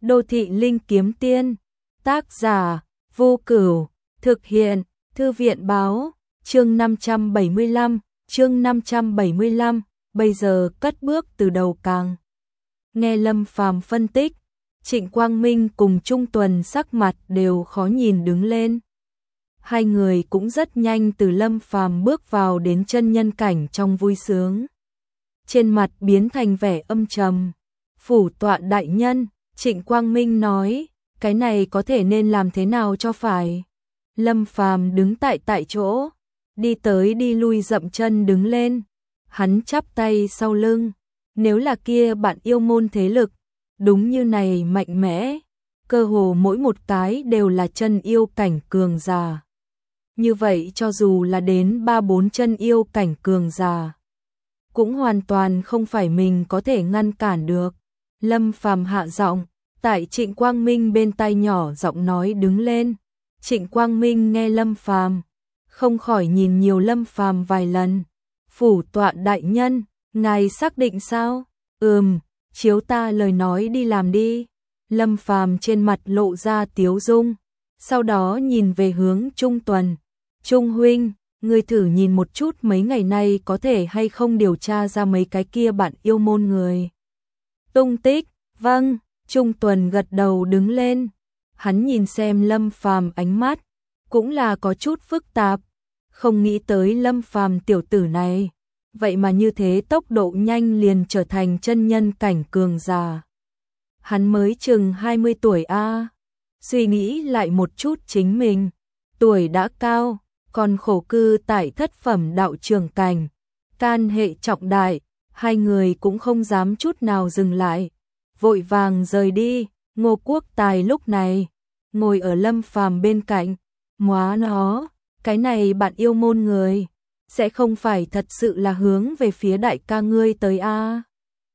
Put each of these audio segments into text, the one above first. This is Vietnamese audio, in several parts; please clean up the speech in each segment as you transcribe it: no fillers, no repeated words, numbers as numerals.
Đô thị linh kiếm tiên, tác giả, Vô Cửu, thực hiện, Thư viện báo, chương 575, bây giờ cất bước từ đầu càng. Nghe Lâm Phàm phân tích, Trịnh Quang Minh cùng Trung Tuần sắc mặt đều khó nhìn đứng lên. Hai người cũng rất nhanh từ Lâm Phàm bước vào đến chân nhân cảnh trong vui sướng. Trên mặt biến thành vẻ âm trầm. Phủ tọa đại nhân, Trịnh Quang Minh nói, cái này có thể nên làm thế nào cho phải. Lâm Phàm đứng tại chỗ, đi tới đi lui dậm chân đứng lên. Hắn chắp tay sau lưng, nếu là kia bạn yêu môn thế lực, đúng như này mạnh mẽ, cơ hồ mỗi một cái đều là chân yêu cảnh cường giả. Như vậy cho dù là đến 3-4 chân yêu cảnh cường giả, cũng hoàn toàn không phải mình có thể ngăn cản được. Lâm Phàm hạ giọng, tại Trịnh Quang Minh bên tai nhỏ giọng nói đứng lên. Trịnh Quang Minh nghe Lâm Phàm, không khỏi nhìn nhiều Lâm Phàm vài lần. Phủ tọa đại nhân, ngài xác định sao? Chiếu ta lời nói đi làm đi. Lâm Phàm trên mặt lộ ra tiếu dung, sau đó nhìn về hướng Trung Tuần. Trung huynh, ngươi thử nhìn một chút mấy ngày nay có thể hay không điều tra ra mấy cái kia bạn yêu môn người tung tích. Vâng, Trung Tuần gật đầu đứng lên. Hắn nhìn xem Lâm Phàm ánh mắt cũng là có chút phức tạp, không nghĩ tới Lâm Phàm tiểu tử này vậy mà như thế tốc độ nhanh liền trở thành chân nhân cảnh cường giả. Hắn mới chừng 20 tuổi a. Suy nghĩ lại một chút chính mình, tuổi đã cao, còn khổ cư tại thất phẩm đạo trường cảnh, can hệ trọng đại, hai người cũng không dám chút nào dừng lại, vội vàng rời đi. Ngô Quốc Tài lúc này ngồi ở Lâm Phàm bên cạnh, móa nó, cái này bạn yêu môn người, sẽ không phải thật sự là hướng về phía đại ca ngươi tới a?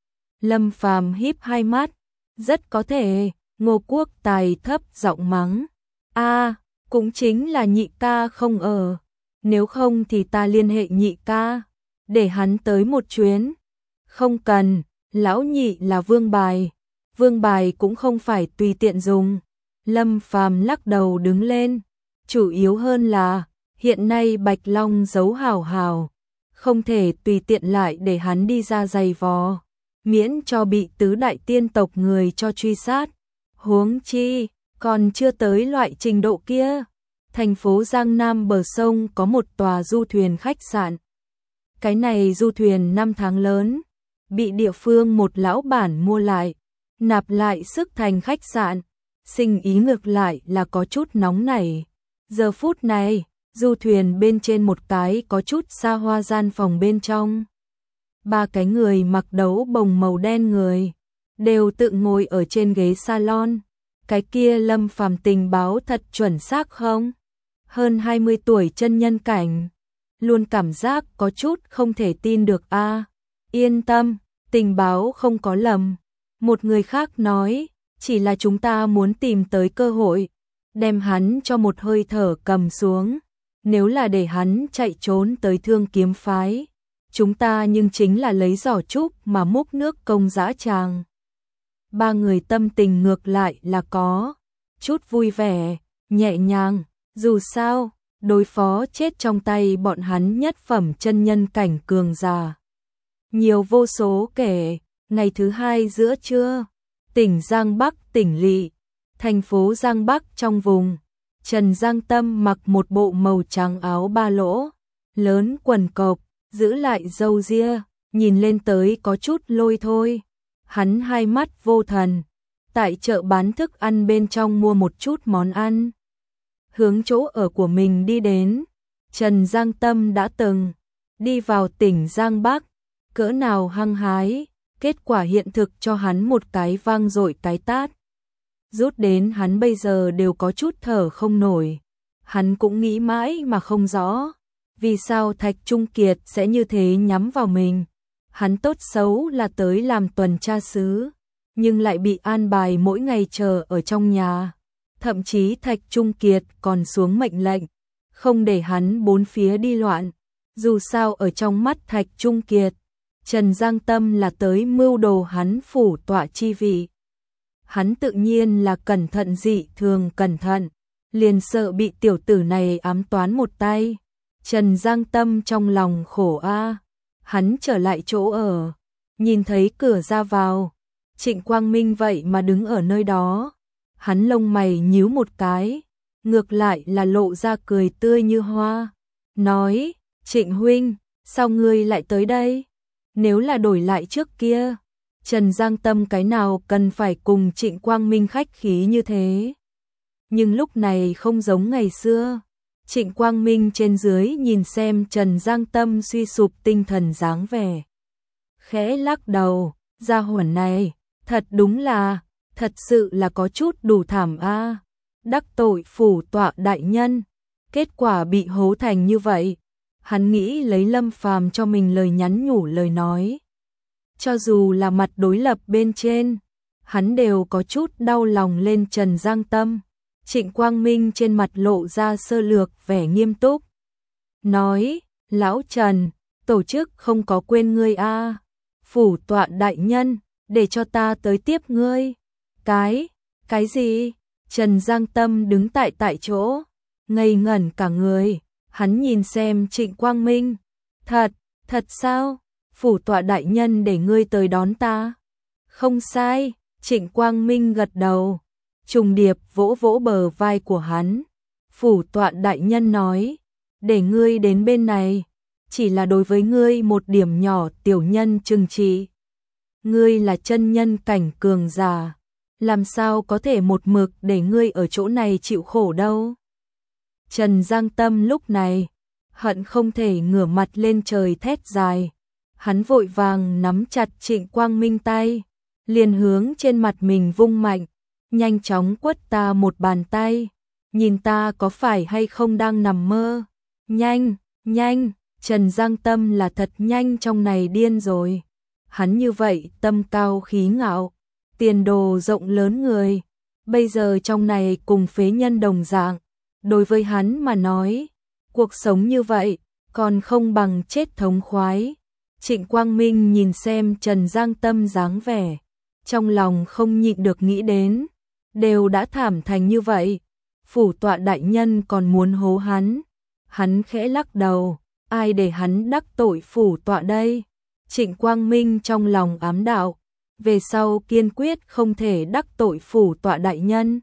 Lâm Phàm híp hai mắt, rất có thể. Ngô Quốc Tài thấp giọng mắng, cũng chính là nhị ca không ở, nếu không thì ta liên hệ nhị ca, để hắn tới một chuyến. Không cần, lão nhị là vương bài cũng không phải tùy tiện dùng. Lâm Phàm lắc đầu đứng lên, chủ yếu hơn là hiện nay Bạch Long giấu hảo, không thể tùy tiện lại để hắn đi ra giày vò, miễn cho bị tứ đại tiên tộc người cho truy sát. Huống chi, còn chưa tới loại trình độ kia. Thành phố Giang Nam bờ sông có một tòa du thuyền khách sạn. Cái này du thuyền 5 tháng lớn, bị địa phương một lão bản mua lại, nạp lại sức thành khách sạn, sinh ý ngược lại là có chút nóng nảy. Giờ phút này, du thuyền bên trên một cái có chút xa hoa gian phòng bên trong. 3 cái người mặc đấu bồng màu đen người, đều tự ngồi ở trên ghế salon. Cái kia Lâm Phàm tình báo thật chuẩn xác không? Hơn 20 tuổi chân nhân cảnh, luôn cảm giác có chút không thể tin được a. Yên tâm, tình báo không có lầm. Một người khác nói, chỉ là chúng ta muốn tìm tới cơ hội, đem hắn cho một hơi thở cầm xuống. Nếu là để hắn chạy trốn tới Thương Kiếm phái, chúng ta nhưng chính là lấy giỏ trúc mà múc nước công dã tràng. 3 người tâm tình ngược lại là có chút vui vẻ, nhẹ nhàng, dù sao, đối phó chết trong tay bọn hắn nhất phẩm chân nhân cảnh cường giả. Nhiều vô số kể. Ngày thứ 2 giữa trưa, tỉnh Giang Bắc tỉnh lỵ, thành phố Giang Bắc trong vùng. Trần Giang Tâm mặc một bộ màu trắng áo ba lỗ, lớn quần cộc, giữ lại râu ria, nhìn lên tới có chút lôi thôi. Hắn hai mắt vô thần, tại chợ bán thức ăn bên trong mua một chút món ăn, hướng chỗ ở của mình đi đến. Trần Giang Tâm đã từng đi vào tỉnh Giang Bắc, cỡ nào hăng hái, kết quả hiện thực cho hắn một cái vang dội cái tát, rút đến hắn bây giờ đều có chút thở không nổi. Hắn cũng nghĩ mãi mà không rõ, vì sao Thạch Trung Kiệt sẽ như thế nhắm vào mình. Hắn tốt xấu là tới làm tuần tra sứ, nhưng lại bị an bài mỗi ngày chờ ở trong nhà. Thậm chí Thạch Trung Kiệt còn xuống mệnh lệnh, không để hắn bốn phía đi loạn. Dù sao ở trong mắt Thạch Trung Kiệt, Trần Giang Tâm là tới mưu đồ hắn phủ tọa chi vị. hắn tự nhiên là cẩn thận dị thường cẩn thận, liền sợ bị tiểu tử này ám toán một tay. Trần Giang Tâm trong lòng khổ a, hắn trở lại chỗ ở, nhìn thấy cửa ra vào, Trịnh Quang Minh vậy mà đứng ở nơi đó, hắn lông mày nhíu một cái, ngược lại là lộ ra cười tươi như hoa, nói, Trịnh huynh, sao ngươi lại tới đây? Nếu là đổi lại trước kia, Trần Giang Tâm cái nào cần phải cùng Trịnh Quang Minh khách khí như thế. Nhưng lúc này không giống ngày xưa, Trịnh Quang Minh trên dưới nhìn xem Trần Giang Tâm suy sụp tinh thần dáng vẻ. Khẽ lắc đầu, gia hỏa này, thật đúng là, thật sự là có chút đủ thảm a. Đắc tội phủ tọa đại nhân, kết quả bị hố thành như vậy. Hắn nghĩ lấy Lâm Phàm cho mình lời nhắn nhủ lời nói. Cho dù là mặt đối lập bên trên, hắn đều có chút đau lòng lên Trần Giang Tâm. Trịnh Quang Minh trên mặt lộ ra sơ lược vẻ nghiêm túc. Nói, lão Trần, tổ chức không có quên ngươi a. Phủ tọa đại nhân, để cho ta tới tiếp ngươi. Cái gì? Trần Giang Tâm đứng tại chỗ, ngây ngẩn cả người, hắn nhìn xem Trịnh Quang Minh. Thật sao? Phủ tọa đại nhân để ngươi tới đón ta. Không sai, Trịnh Quang Minh gật đầu, trùng điệp vỗ vỗ bờ vai của hắn. Phủ tọa đại nhân nói, để ngươi đến bên này, chỉ là đối với ngươi một điểm nhỏ tiểu nhân trừng trị. Ngươi là chân nhân cảnh cường giả, làm sao có thể một mực để ngươi ở chỗ này chịu khổ đâu. Trần Giang Tâm lúc này, hận không thể ngửa mặt lên trời thét dài. Hắn vội vàng nắm chặt Trịnh Quang Minh tay, liền hướng trên mặt mình vung mạnh, nhanh chóng quất ta một bàn tay. Nhìn ta có phải hay không đang nằm mơ? Nhanh, Trần Giang Tâm là thật nhanh trong này điên rồi. Hắn như vậy tâm cao khí ngạo, tiền đồ rộng lớn người, bây giờ trong này cùng phế nhân đồng dạng. Đối với hắn mà nói, cuộc sống như vậy còn không bằng chết thống khoái. Trịnh Quang Minh nhìn xem Trần Giang Tâm dáng vẻ, trong lòng không nhịn được nghĩ đến, đều đã thảm thành như vậy, phủ tọa đại nhân còn muốn hố hắn. Hắn khẽ lắc đầu, ai để hắn đắc tội phủ tọa đây? Trịnh Quang Minh trong lòng ám đạo, về sau kiên quyết không thể đắc tội phủ tọa đại nhân.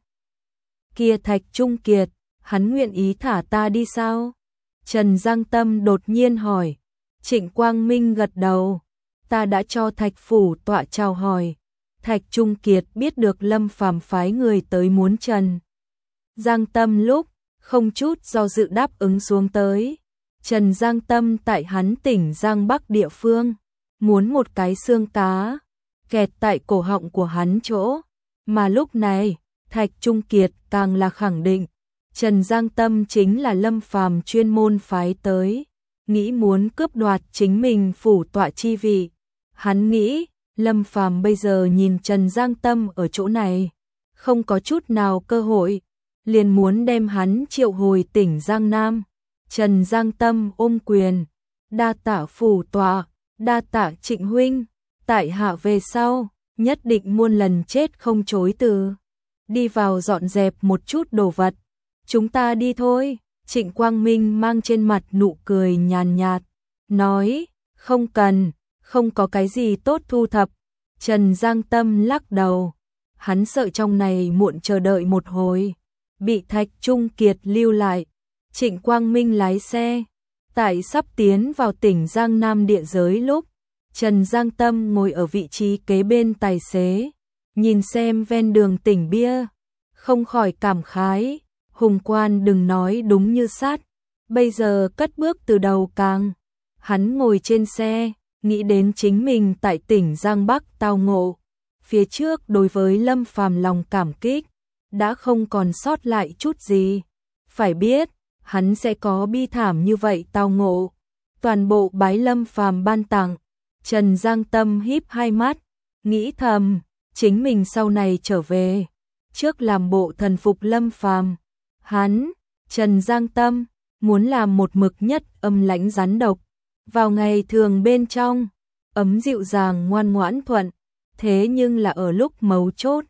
Kia Thạch Trung Kiệt, hắn nguyện ý thả ta đi sao? Trần Giang Tâm đột nhiên hỏi. Trịnh Quang Minh gật đầu, ta đã cho Thạch phủ tọa chào hỏi. Thạch Trung Kiệt biết được Lâm Phàm phái người tới muốn Trần Giang Tâm lúc, không chút do dự đáp ứng xuống tới. Trần Giang Tâm tại hắn tỉnh Giang Bắc địa phương, muốn một cái xương cá, kẹt tại cổ họng của hắn chỗ. Mà lúc này, Thạch Trung Kiệt càng là khẳng định, Trần Giang Tâm chính là Lâm Phàm chuyên môn phái tới, nghĩ muốn cướp đoạt chính mình phủ tọa chi vị. Hắn nghĩ, Lâm Phàm bây giờ nhìn Trần Giang Tâm ở chỗ này, không có chút nào cơ hội, liền muốn đem hắn triệu hồi tỉnh Giang Nam. Trần Giang Tâm ôm quyền, đa tạ phủ tọa, đa tạ Trịnh huynh, tại hạ về sau, nhất định muôn lần chết không chối từ. Đi vào dọn dẹp một chút đồ vật, chúng ta đi thôi. Trịnh Quang Minh mang trên mặt nụ cười nhàn nhạt, nói, không cần, không có cái gì tốt thu thập. Trần Giang Tâm lắc đầu, hắn sợ trong này muộn chờ đợi một hồi, bị Thạch Trung Kiệt lưu lại. Trịnh Quang Minh lái xe, tại sắp tiến vào tỉnh Giang Nam địa giới lúc, Trần Giang Tâm ngồi ở vị trí kế bên tài xế, nhìn xem ven đường tỉnh bia, không khỏi cảm khái. Hùng quan đừng nói đúng như sát, bây giờ cất bước từ đầu càng. Hắn ngồi trên xe, nghĩ đến chính mình tại tỉnh Giang Bắc tao ngộ. Phía trước đối với Lâm Phàm lòng cảm kích, đã không còn sót lại chút gì. Phải biết, hắn sẽ có bi thảm như vậy tao ngộ. Toàn bộ bái Lâm Phàm ban tặng. Trần Giang Tâm híp hai mắt, nghĩ thầm, chính mình sau này trở về, trước làm bộ thần phục Lâm Phàm. Hắn, Trần Giang Tâm, muốn làm một mực nhất âm lãnh rắn độc. Vào ngày thường bên trong, ấm dịu dàng ngoan ngoãn thuận, thế nhưng là ở lúc mấu chốt,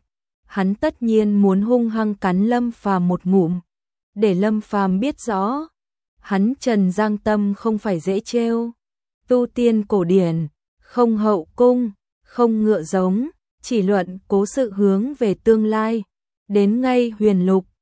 hắn tất nhiên muốn hung hăng cắn Lâm Phàm một ngụm, để Lâm Phàm biết rõ, hắn Trần Giang Tâm không phải dễ trêu. Tu tiên cổ điển, không hậu cung, không ngựa giống, chỉ luận cố sự hướng về tương lai, đến ngay huyền lục,